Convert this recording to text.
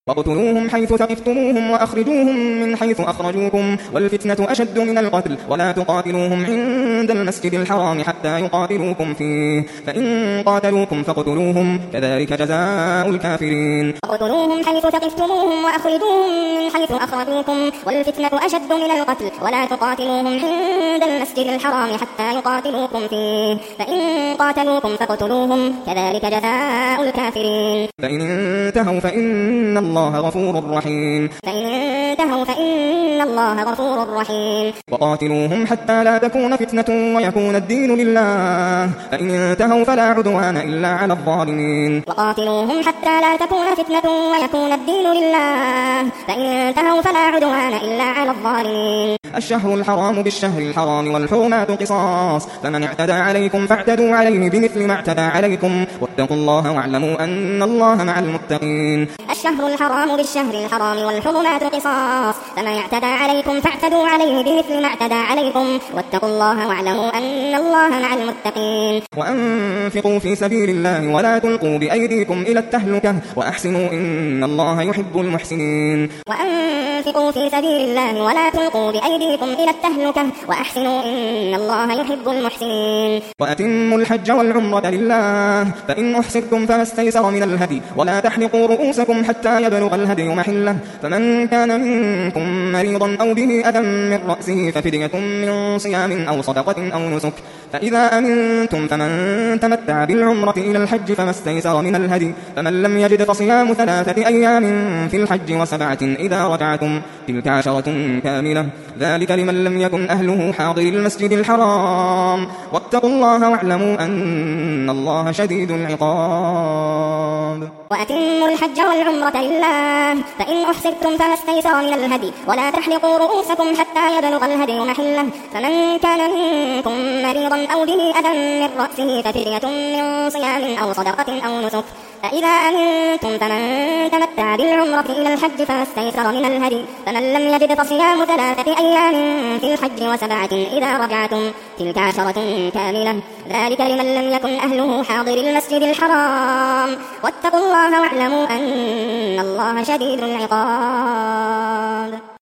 وَاقْتُلُوهُمْ حَيْثُ ثَقِفْتُمُوهُمْ وَأَخْرِجُوهُمْ مِنْ حَيْثُ أَخْرَجُوكُمْ وَالْفِتْنَةُ أَشَدُّ مِنَ الْقَتْلِ وَلَا تُقَاتِلُوهُمْ عِندَ الْمَسْجِدِ الْحَرَامِ حَتَّى يُقَاتِلُوكُمْ فِيهِ فَإِنْ قَاتَلُوكُمْ فَاقْتُلُوهُمْ كَذَلِكَ جَزَاءُ الْكَافِرِينَ وَاقْتُلُوهُمْ حَيْثُ ثَقِفْتُمُوهُمْ وَأَخْرِجُوهُمْ مِنْ حَيْثُ أَخْرَجُوكُمْ وَالْفِتْنَةُ أَشَدُّ مِنَ الْقَتْلِ وَلَا تُقَاتِلُوهُمْ عِندَ الْمَسْجِدِ الْحَرَامِ حَتَّى يُقَاتِلُوكُمْ فِيهِ فَإِنْ قَاتَلُوكُمْ فَاقْتُلُوهُمْ كَذَلِكَ جَزَاءُ الْكَافِرِينَ فَإِنِ انتهوا فإن الله غفور رحيم وقاتلوهم حتى لا تكون فتنة ويكون الدين لله فإن انتهوا فلا عدوان إلا على الظالمين وقاتلوهم حتى لا تكون فتنة ويكون الدين لله فإن انتهوا فلا عدوان إلا على الظالمين الشهر الحرام بالشهر الحرام والحرمات قصاص فمن اعتدى عليكم فاعتدوا عليه بمثل ما اعتدى عليكم واتقوا الله واعلموا أن الله مع المتقين الشهر الحرام بالشهر الحرام والحرمات قصاص فمن اعتدى عليكم فاعتدوا عليه بمثل ما اعتدى عليكم واتقوا الله واعلموا أن الله مع المتقين وأنفقوا في سبيل الله ولا تلقوا بأيديكم إلى التهلكة وأحسنوا إن الله يحب المحسنين وأنفقوا في سبيل الله ولا تلقوا بأيديكم إلى التهلكة وأحسنوا إن الله يحب المحسنين وأتموا الحج والعمرة لله فإن أحسرتم فما استيسر من الهدي ولا تحلقوا رؤوسكم حتى يبلغ الهدي محله فمن كان منكم مريضا أو به أذى من رأسه ففدية من صيام أو صدقة أو نسك فإذا أمنتم فمن تمتع بالعمرة إلى الحج فما استيسر من الهدي فمن لم يجد فصيام 3 أيام في الحج و7 إذا رجعتم تلك 10 كاملة ذلك لمن لم يكن أهله حاضر المسجد الحرام واتقوا الله واعلموا أن الله شديد العقاب وأتموا الحج والعمرة لله فإن أحسرتم فما استيسر من الهدي ولا تحلقوا رؤوسكم حتى يبلغ الهدي محله فمن كان منكم مريضا أو به أذى من رأسه ففدية من صيام أو صدقة أو نسك فإذا أمنتم فمن تمتع بالعمرة إلى الحج فما استيسر من الهدي فمن لم يجد فصيام 3 أيام في الحج و7 إذا رجعتم تلك 10 كاملة ذلك لمن لم يكن أهله حاضر المسجد الحرام واتقوا الله واعلموا أن الله شديد العقاب